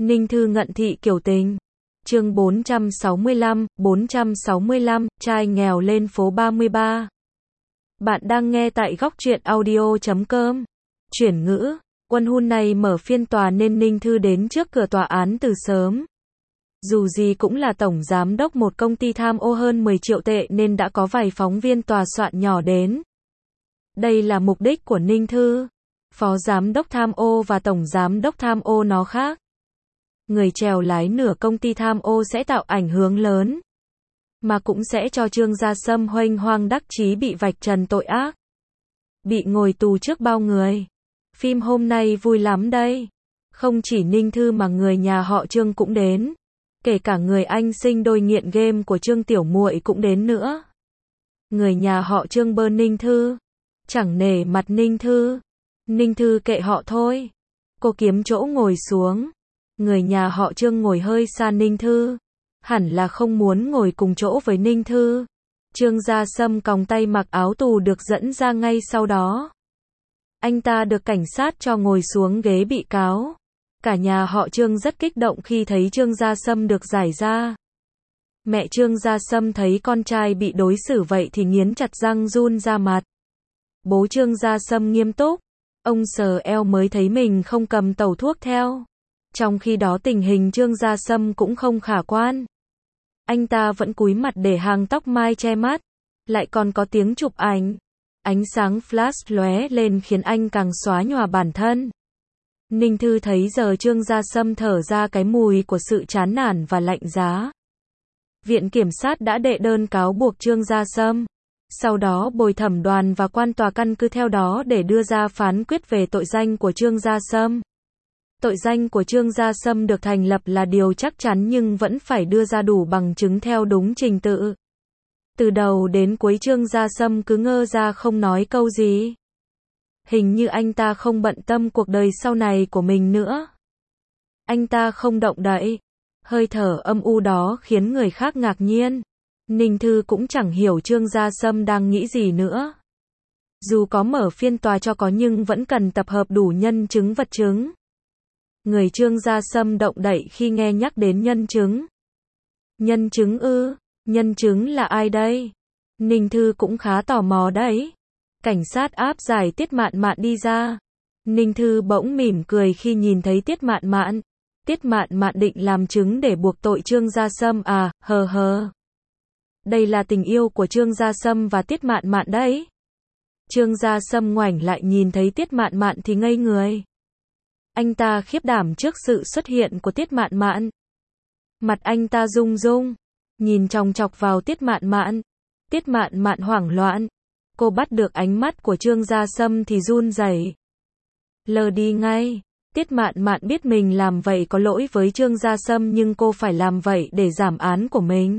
Ninh Thư ngận thị kiểu tình. Chương 465, trai nghèo lên phố 33. Bạn đang nghe tại góc truyện audio.com. Chuyển ngữ, Quân Hun này mở phiên tòa nên Ninh Thư đến trước cửa tòa án từ sớm. Dù gì cũng là tổng giám đốc một công ty tham ô hơn 10 triệu tệ nên đã có vài phóng viên tòa soạn nhỏ đến. Đây là mục đích của Ninh Thư. Phó giám đốc tham ô và tổng giám đốc tham ô nó khác. Người chèo lái nửa công ty tham ô sẽ tạo ảnh hưởng lớn, mà cũng sẽ cho Trương Gia Sâm huênh hoang đắc chí bị vạch trần tội ác, bị ngồi tù trước bao người. Phim hôm nay vui lắm đây. Không chỉ Ninh Thư mà người nhà họ Trương cũng đến. Kể cả người anh sinh đôi nghiện game của Trương Tiểu Muội cũng đến nữa. Người nhà họ Trương bơ Ninh Thư, chẳng nể mặt Ninh Thư. Ninh Thư kệ họ thôi. Cô kiếm chỗ ngồi xuống. Người nhà họ Trương ngồi hơi xa Ninh Thư. Hẳn là không muốn ngồi cùng chỗ với Ninh Thư. Trương Gia Sâm còng tay mặc áo tù được dẫn ra ngay sau đó. Anh ta được cảnh sát cho ngồi xuống ghế bị cáo. Cả nhà họ Trương rất kích động khi thấy Trương Gia Sâm được giải ra. Mẹ Trương Gia Sâm thấy con trai bị đối xử vậy thì nghiến chặt răng run ra mặt. Bố Trương Gia Sâm nghiêm túc. Ông sờ eo mới thấy mình không cầm tẩu thuốc theo. Trong khi đó tình hình Trương Gia Sâm cũng không khả quan. Anh ta vẫn cúi mặt để hàng tóc mai che mắt. Lại còn có tiếng chụp ảnh. Ánh sáng flash lóe lên khiến anh càng xóa nhòa bản thân. Ninh Thư thấy giờ Trương Gia Sâm thở ra cái mùi của sự chán nản và lạnh giá. Viện kiểm sát đã đệ đơn cáo buộc Trương Gia Sâm. Sau đó bồi thẩm đoàn và quan tòa căn cứ theo đó để đưa ra phán quyết về tội danh của Trương Gia Sâm. Tội danh của Trương Gia Sâm được thành lập là điều chắc chắn nhưng vẫn phải đưa ra đủ bằng chứng theo đúng trình tự. Từ đầu đến cuối Trương Gia Sâm cứ ngơ ra không nói câu gì. Hình như anh ta không bận tâm cuộc đời sau này của mình nữa. Anh ta không động đậy. Hơi thở âm u đó khiến người khác ngạc nhiên. Ninh Thư cũng chẳng hiểu Trương Gia Sâm đang nghĩ gì nữa. Dù có mở phiên tòa cho có nhưng vẫn cần tập hợp đủ nhân chứng vật chứng. Người Trương Gia Sâm động đậy khi nghe nhắc đến nhân chứng. Nhân chứng ư? Nhân chứng là ai đây? Ninh Thư cũng khá tò mò đấy. Cảnh sát áp giải Tiết Mạn Mạn đi ra. Ninh Thư bỗng mỉm cười khi nhìn thấy Tiết Mạn Mạn. Tiết Mạn Mạn định làm chứng để buộc tội Trương Gia Sâm à, hờ hờ. Đây là tình yêu của Trương Gia Sâm và Tiết Mạn Mạn đấy. Trương Gia Sâm ngoảnh lại nhìn thấy Tiết Mạn Mạn thì ngây người. Anh ta khiếp đảm trước sự xuất hiện của Tiết Mạn Mạn. Mặt anh ta rung rung, nhìn chòng chọc vào Tiết Mạn Mạn. Tiết Mạn Mạn hoảng loạn. Cô bắt được ánh mắt của Trương Gia Sâm thì run rẩy. Lờ đi ngay. Tiết Mạn Mạn biết mình làm vậy có lỗi với Trương Gia Sâm nhưng cô phải làm vậy để giảm án của mình.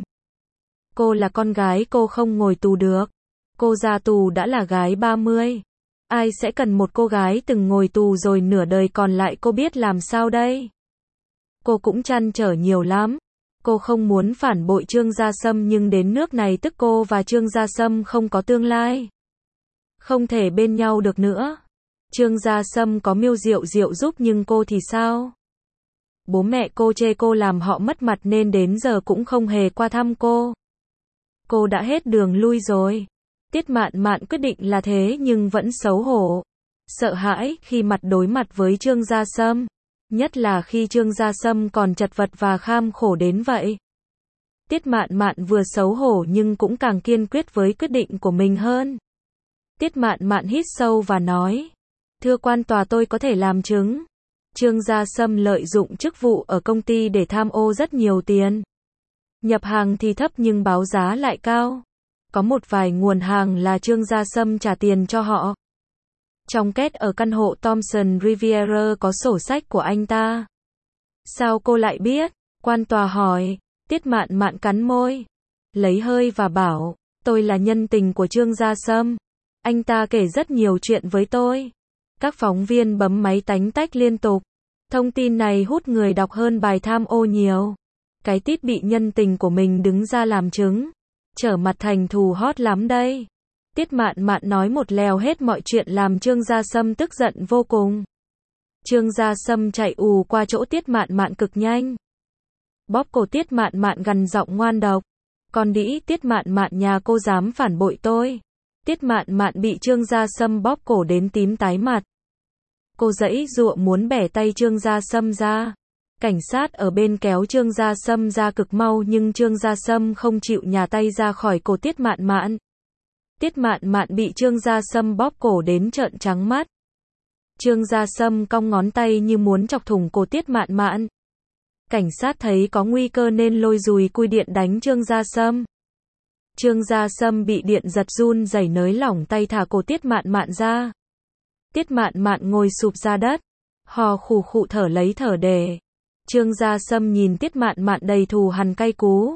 Cô là con gái, cô không ngồi tù được. Cô ra tù đã là gái 30. Ai sẽ cần một cô gái từng ngồi tù rồi nửa đời còn lại cô biết làm sao đây? Cô cũng trăn trở nhiều lắm. Cô không muốn phản bội Trương Gia Sâm nhưng đến nước này tức cô và Trương Gia Sâm không có tương lai. Không thể bên nhau được nữa. Trương Gia Sâm có Miêu Diệu Diệu giúp nhưng cô thì sao? Bố mẹ cô chê cô làm họ mất mặt nên đến giờ cũng không hề qua thăm cô. Cô đã hết đường lui rồi. Tiết Mạn Mạn quyết định là thế nhưng vẫn xấu hổ, sợ hãi khi mặt đối mặt với Trương Gia Sâm. Nhất là khi Trương Gia Sâm còn chật vật và kham khổ đến vậy. Tiết Mạn Mạn vừa xấu hổ nhưng cũng càng kiên quyết với quyết định của mình hơn. Tiết Mạn Mạn hít sâu và nói. Thưa quan tòa, tôi có thể làm chứng. Trương Gia Sâm lợi dụng chức vụ ở công ty để tham ô rất nhiều tiền. Nhập hàng thì thấp nhưng báo giá lại cao. Có một vài nguồn hàng là Trương Gia Sâm trả tiền cho họ. Trong két ở căn hộ Thompson Riviera có sổ sách của anh ta. Sao cô lại biết? Quan tòa hỏi. Tiết Mạn Mạn cắn môi, lấy hơi và bảo, tôi là nhân tình của Trương Gia Sâm. Anh ta kể rất nhiều chuyện với tôi. Các phóng viên bấm máy tánh tách liên tục. Thông tin này hút người đọc hơn bài tham ô nhiều. Cái tít bị nhân tình của mình đứng ra làm chứng. Trở mặt thành thù hot lắm đây. Tiết Mạn Mạn nói một lèo hết mọi chuyện làm Trương Gia Sâm tức giận vô cùng. Trương Gia Sâm chạy ù qua chỗ Tiết Mạn Mạn cực nhanh. Bóp cổ Tiết Mạn Mạn gằn giọng ngoan độc. Con đĩ Tiết Mạn Mạn nhà cô dám phản bội tôi. Tiết Mạn Mạn bị Trương Gia Sâm bóp cổ đến tím tái mặt. Cô giãy giụa muốn bẻ tay Trương Gia Sâm ra. Cảnh sát ở bên kéo Trương Gia Sâm ra cực mau nhưng Trương Gia Sâm không chịu nhả tay ra khỏi cổ Tiết Mạn Mạn. Tiết Mạn Mạn bị Trương Gia Sâm bóp cổ đến trợn trắng mắt. Trương Gia Sâm cong ngón tay như muốn chọc thủng cổ Tiết Mạn Mạn. Cảnh sát thấy có nguy cơ nên lôi dùi cui điện đánh Trương Gia Sâm. Trương Gia Sâm bị điện giật run rẩy nới lỏng tay thả cổ Tiết Mạn Mạn ra. Tiết Mạn Mạn ngồi sụp ra đất, hò khù khụ thở lấy thở đề. Trương Gia Sâm nhìn Tiết Mạn Mạn đầy thù hằn cay cú.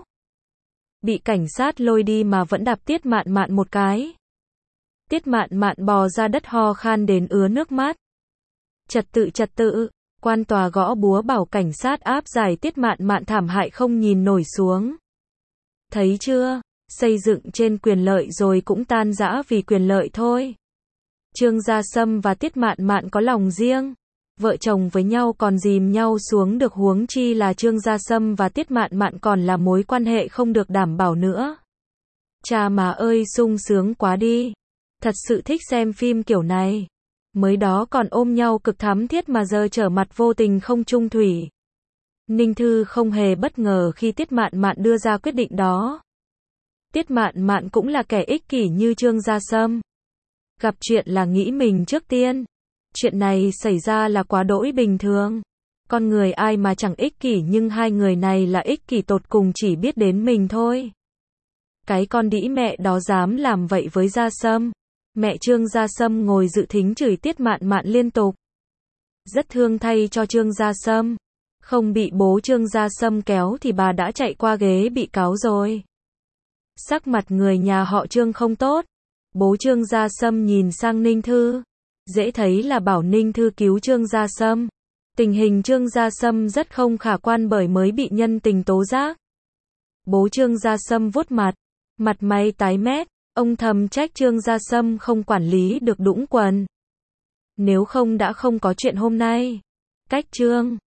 Bị cảnh sát lôi đi mà vẫn đạp Tiết Mạn Mạn một cái. Tiết Mạn Mạn bò ra đất ho khan đến ứa nước mắt. Trật tự, quan tòa gõ búa bảo cảnh sát áp giải Tiết Mạn Mạn thảm hại không nhìn nổi xuống. Thấy chưa, xây dựng trên quyền lợi rồi cũng tan rã vì quyền lợi thôi. Trương Gia Sâm và Tiết Mạn Mạn có lòng riêng. Vợ chồng với nhau còn dìm nhau xuống được huống chi là Trương Gia Sâm và Tiết Mạn Mạn còn là mối quan hệ không được đảm bảo nữa. Cha má ơi sung sướng quá đi. Thật sự thích xem phim kiểu này. Mới đó còn ôm nhau cực thắm thiết mà giờ trở mặt vô tình không chung thủy. Ninh Thư không hề bất ngờ khi Tiết Mạn Mạn đưa ra quyết định đó. Tiết Mạn Mạn cũng là kẻ ích kỷ như Trương Gia Sâm. Gặp chuyện là nghĩ mình trước tiên. Chuyện này xảy ra là quá đỗi bình thường. Con người ai mà chẳng ích kỷ nhưng hai người này là ích kỷ tột cùng chỉ biết đến mình thôi. Cái con đĩ mẹ đó dám làm vậy với Gia Sâm. Mẹ Trương Gia Sâm ngồi dự thính chửi Tiết Mạn Mạn liên tục. Rất thương thay cho Trương Gia Sâm. Không bị bố Trương Gia Sâm kéo thì bà đã chạy qua ghế bị cáo rồi. Sắc mặt người nhà họ Trương không tốt. Bố Trương Gia Sâm nhìn sang Ninh Thư. Dễ thấy là bảo Ninh Thư cứu Trương Gia Sâm. Tình hình Trương Gia Sâm rất không khả quan bởi mới bị nhân tình tố giác. Bố Trương Gia Sâm vuốt mặt mày tái mét. Ông thầm trách Trương Gia Sâm không quản lý được đũng quần. Nếu không đã không có chuyện hôm nay. Cách Trương